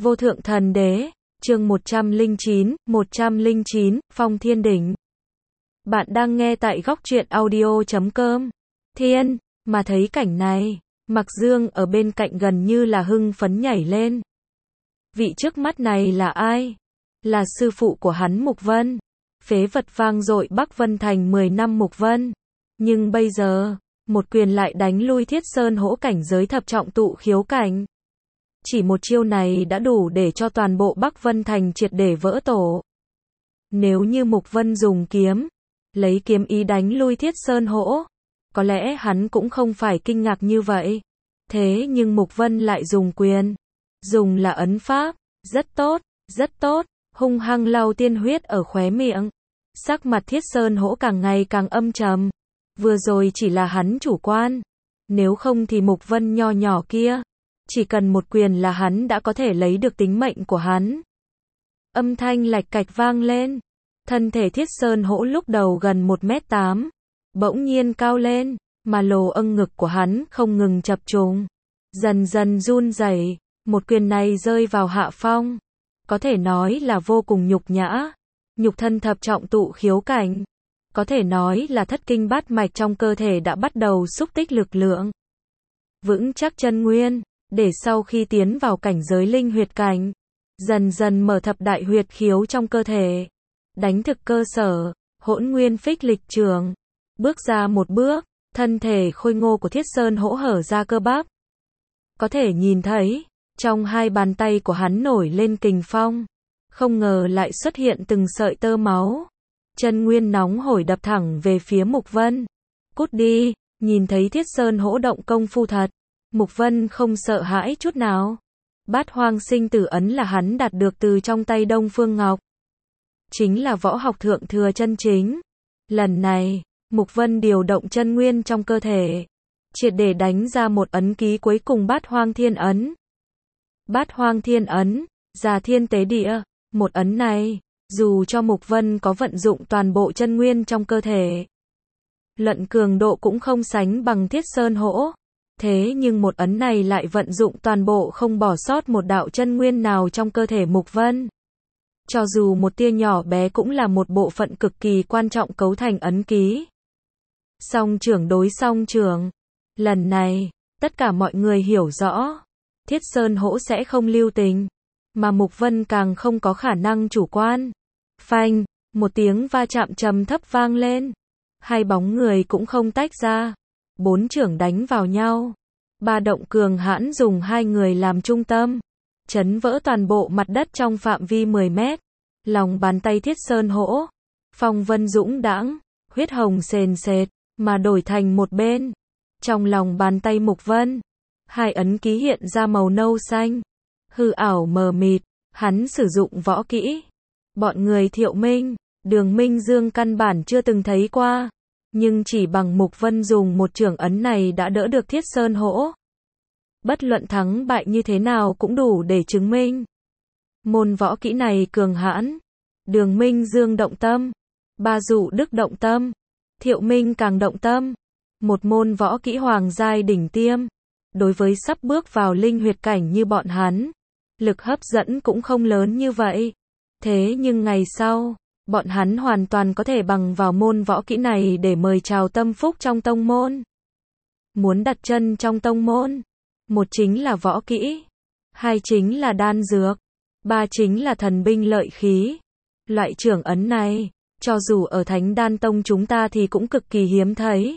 Vô thượng thần đế, chương 109, Phong Thiên Đỉnh. Bạn đang nghe tại góc truyện audio.com. Thiên, mà thấy cảnh này, Mặc Dương ở bên cạnh gần như là hưng phấn nhảy lên. Vị trước mắt này là ai? Là sư phụ của hắn Mục Vân. Phế vật vang dội Bắc Vân Thành 10 năm Mục Vân. Nhưng bây giờ, một quyền lại đánh lui Thiết Sơn Hỗ cảnh giới thập trọng tụ khiếu cảnh. Chỉ một chiêu này đã đủ để cho toàn bộ Bắc Vân Thành triệt để vỡ tổ. Nếu như Mục Vân dùng kiếm, lấy kiếm ý đánh lui Thiết Sơn Hỗ, có lẽ hắn cũng không phải kinh ngạc như vậy. Thế nhưng Mục Vân lại dùng quyền. Dùng là ấn pháp, rất tốt, hung hăng lau tiên huyết ở khóe miệng. Sắc mặt Thiết Sơn Hỗ càng ngày càng âm trầm. Vừa rồi chỉ là hắn chủ quan. Nếu không thì Mục Vân nho nhỏ kia, chỉ cần một quyền là hắn đã có thể lấy được tính mệnh của hắn. Âm thanh lạch cạch vang lên. Thân thể Thiết Sơn Hỗ lúc đầu gần 1m8, bỗng nhiên cao lên, mà lồ âng ngực của hắn không ngừng chập trùng, dần dần run rẩy. Một quyền này rơi vào hạ phong, có thể nói là vô cùng nhục nhã. Nhục thân thập trọng tụ khiếu cảnh, có thể nói là thất kinh bát mạch trong cơ thể đã bắt đầu xúc tích lực lượng, vững chắc chân nguyên, để sau khi tiến vào cảnh giới linh huyệt cảnh, dần dần mở thập đại huyệt khiếu trong cơ thể, đánh thực cơ sở, hỗn nguyên phích lịch trường. Bước ra một bước, thân thể khôi ngô của Thiết Sơn Hỗ hở ra cơ bắp. Có thể nhìn thấy, trong hai bàn tay của hắn nổi lên kình phong, không ngờ lại xuất hiện từng sợi tơ máu. Chân nguyên nóng hổi đập thẳng về phía Mục Vân. Cút đi, nhìn thấy Thiết Sơn Hỗ động công phu thật, Mục Vân không sợ hãi chút nào. Bát Hoang Sinh Tử ấn là hắn đạt được từ trong tay Đông Phương Ngọc. Chính là võ học thượng thừa chân chính. Lần này, Mục Vân điều động chân nguyên trong cơ thể, triệt để đánh ra một ấn ký cuối cùng Bát Hoang Thiên ấn. Bát Hoang Thiên ấn, Già Thiên Tế Địa. Một ấn này, dù cho Mục Vân có vận dụng toàn bộ chân nguyên trong cơ thể, luận cường độ cũng không sánh bằng Thiết Sơn Hỗ. Thế nhưng một ấn này lại vận dụng toàn bộ, không bỏ sót một đạo chân nguyên nào trong cơ thể Mục Vân. Cho dù một tia nhỏ bé cũng là một bộ phận cực kỳ quan trọng cấu thành ấn ký. Song trưởng đối song trưởng. Lần này, tất cả mọi người hiểu rõ, Thiết Sơn Hỗ sẽ không lưu tình, mà Mục Vân càng không có khả năng chủ quan. Phanh, một tiếng va chạm trầm thấp vang lên. Hai bóng người cũng không tách ra. Bốn trưởng đánh vào nhau. Ba động cường hãn dùng hai người làm trung tâm, chấn vỡ toàn bộ mặt đất trong phạm vi 10 mét. Lòng bàn tay Thiết Sơn Hỗ, phong vân dũng đãng, huyết hồng sền sệt, mà đổi thành một bên. Trong lòng bàn tay Mục Vân, hai ấn ký hiện ra màu nâu xanh, hư ảo mờ mịt. Hắn sử dụng võ kỹ, bọn người Thiệu Minh, Đường Minh Dương căn bản chưa từng thấy qua. Nhưng chỉ bằng Mục Vân dùng một chưởng ấn này đã đỡ được Thiết Sơn Hỗ. Bất luận thắng bại như thế nào cũng đủ để chứng minh môn võ kỹ này cường hãn. Đường Minh Dương động tâm, Ba Dụ Đức động tâm, Thiệu Minh càng động tâm. Một môn võ kỹ hoàng giai đỉnh tiêm, đối với sắp bước vào linh huyệt cảnh như bọn hắn, lực hấp dẫn cũng không lớn như vậy. Thế nhưng ngày sau, bọn hắn hoàn toàn có thể bằng vào môn võ kỹ này để mời chào tâm phúc trong tông môn. Muốn đặt chân trong tông môn, một chính là võ kỹ, hai chính là đan dược, ba chính là thần binh lợi khí. Loại chưởng ấn này, cho dù ở Thánh Đan Tông chúng ta thì cũng cực kỳ hiếm thấy.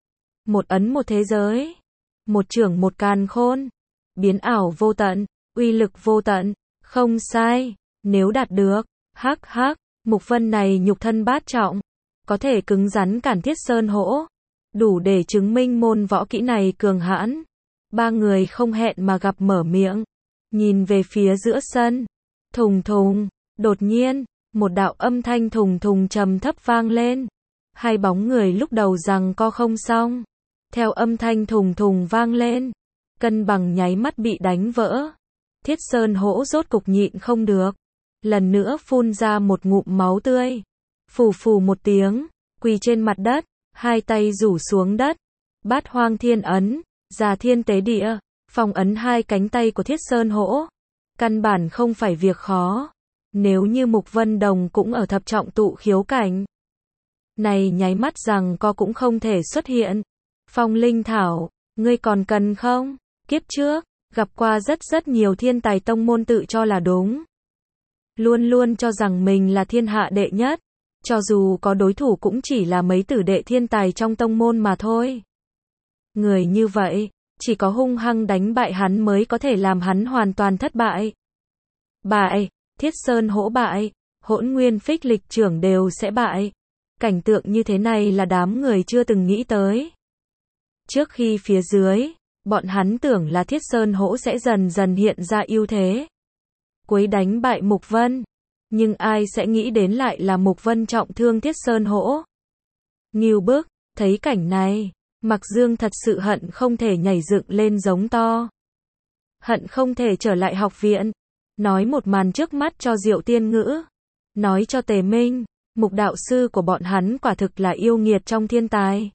Một ấn một thế giới, một chưởng một càn khôn, biến ảo vô tận, uy lực vô tận. Không sai, nếu đạt được, Mục Vân này nhục thân bát trọng, có thể cứng rắn cản Thiết Sơn Hỗ, đủ để chứng minh môn võ kỹ này cường hãn. Ba người không hẹn mà gặp mở miệng, nhìn về phía giữa sân. Thùng thùng, đột nhiên, một đạo âm thanh thùng thùng trầm thấp vang lên. Hai bóng người lúc đầu giằng co không xong, theo âm thanh thùng thùng vang lên, cân bằng nháy mắt bị đánh vỡ. Thiết Sơn Hỗ rốt cục nhịn không được, lần nữa phun ra một ngụm máu tươi. Phù phù một tiếng, quỳ trên mặt đất, hai tay rủ xuống đất. Bát Hoang Thiên ấn, Già Thiên Tế Địa, phong ấn hai cánh tay của Thiết Sơn Hỗ. Căn bản không phải việc khó. Nếu như Mục Vân Đồng cũng ở thập trọng tụ khiếu cảnh, này nháy mắt rằng co cũng không thể xuất hiện. Phong Linh Thảo, ngươi còn cần không? Kiếp trước, gặp qua rất nhiều thiên tài tông môn tự cho là đúng. Luôn luôn cho rằng mình là thiên hạ đệ nhất. Cho dù có đối thủ cũng chỉ là mấy tử đệ thiên tài trong tông môn mà thôi. Người như vậy, chỉ có hung hăng đánh bại hắn mới có thể làm hắn hoàn toàn thất bại. Bại, Thiết Sơn Hỗ bại, Hỗn Nguyên Phích Lịch trưởng đều sẽ bại. Cảnh tượng như thế này là đám người chưa từng nghĩ tới. Trước khi phía dưới, bọn hắn tưởng là Thiết Sơn Hỗ sẽ dần dần hiện ra ưu thế, cuối đánh bại Mục Vân. Nhưng ai sẽ nghĩ đến lại là Mục Vân trọng thương Thiết Sơn Hỗ. Ngưu Bức, thấy cảnh này, Mặc Dương thật sự hận không thể nhảy dựng lên giống to. Hận không thể trở lại học viện, nói một màn trước mắt cho Diệu Tiên Ngữ, nói cho Tề Minh, Mục đạo sư của bọn hắn quả thực là yêu nghiệt trong thiên tài.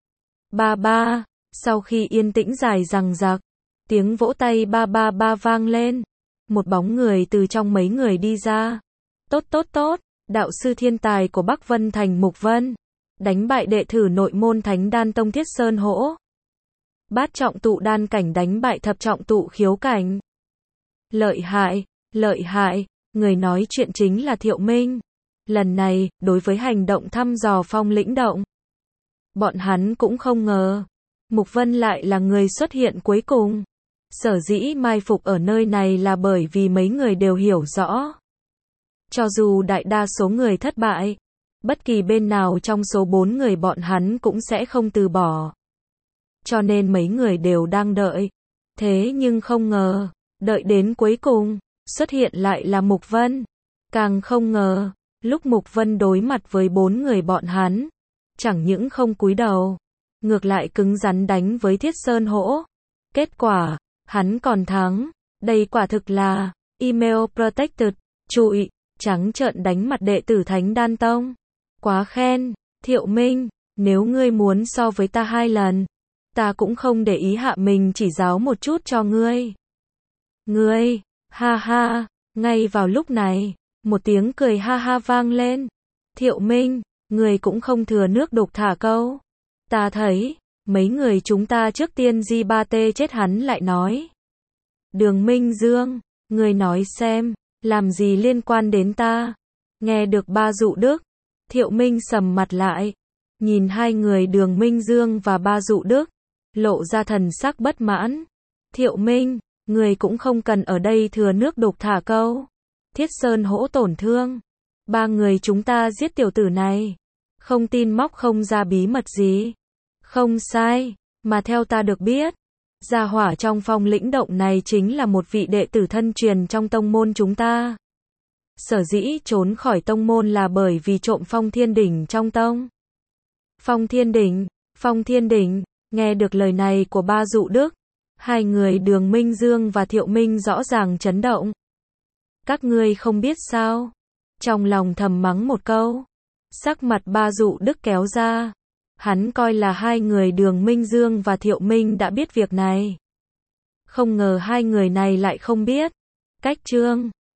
Ba ba, sau khi yên tĩnh dài dằng dặc, tiếng vỗ tay ba ba ba vang lên, một bóng người từ trong mấy người đi ra. Tốt, đạo sư thiên tài của Bắc Vân Thành Mục Vân, đánh bại đệ tử nội môn Thánh Đan Tông Thiết Sơn Hỗ. Bát trọng tụ đan cảnh đánh bại thập trọng tụ khiếu cảnh. Lợi hại, người nói chuyện chính là Thiệu Minh. Lần này, đối với hành động thăm dò Phong Lĩnh Động, bọn hắn cũng không ngờ, Mục Vân lại là người xuất hiện cuối cùng. Sở dĩ mai phục ở nơi này là bởi vì mấy người đều hiểu rõ. Cho dù đại đa số người thất bại, bất kỳ bên nào trong số 4 người bọn hắn cũng sẽ không từ bỏ. Cho nên mấy người đều đang đợi. Thế nhưng không ngờ, đợi đến cuối cùng, xuất hiện lại là Mục Vân. Càng không ngờ, lúc Mục Vân đối mặt với 4 người bọn hắn, chẳng những không cúi đầu, ngược lại cứng rắn đánh với Thiết Sơn Hỗ. Kết quả, hắn còn thắng. Đây quả thực là email protected, trụi, trắng trợn đánh mặt đệ tử Thánh Đan Tông. Quá khen, Thiệu Minh, nếu ngươi muốn so với ta 2 lần, ta cũng không để ý hạ mình chỉ giáo một chút cho ngươi. Ngươi, ha ha, ngay vào lúc này, một tiếng cười ha ha vang lên. Thiệu Minh, ngươi cũng không thừa nước đục thả câu. Ta thấy, mấy người chúng ta trước tiên G3T chết hắn lại nói. Đường Minh Dương, ngươi nói xem, làm gì liên quan đến ta? Nghe được Ba Dụ Đức, Thiệu Minh sầm mặt lại, nhìn hai người Đường Minh Dương và Ba Dụ Đức, lộ ra thần sắc bất mãn. Thiệu Minh, người cũng không cần ở đây thừa nước đục thả câu. Thiết Sơn Hỗ tổn thương, 3 người chúng ta giết tiểu tử này, không tin móc không ra bí mật gì. Không sai, mà theo ta được biết, gia hỏa trong Phong Lĩnh Động này chính là một vị đệ tử thân truyền trong tông môn chúng ta. Sở dĩ trốn khỏi tông môn là bởi vì trộm Phong Thiên Đỉnh trong tông. Phong Thiên Đỉnh, nghe được lời này của Ba Dụ Đức, hai người Đường Minh Dương và Thiệu Minh rõ ràng chấn động. Các ngươi không biết sao? Trong lòng thầm mắng một câu, sắc mặt Ba Dụ Đức kéo ra. Hắn coi là hai người Đường Minh Dương và Thiệu Minh đã biết việc này. Không ngờ hai người này lại không biết. Cách chương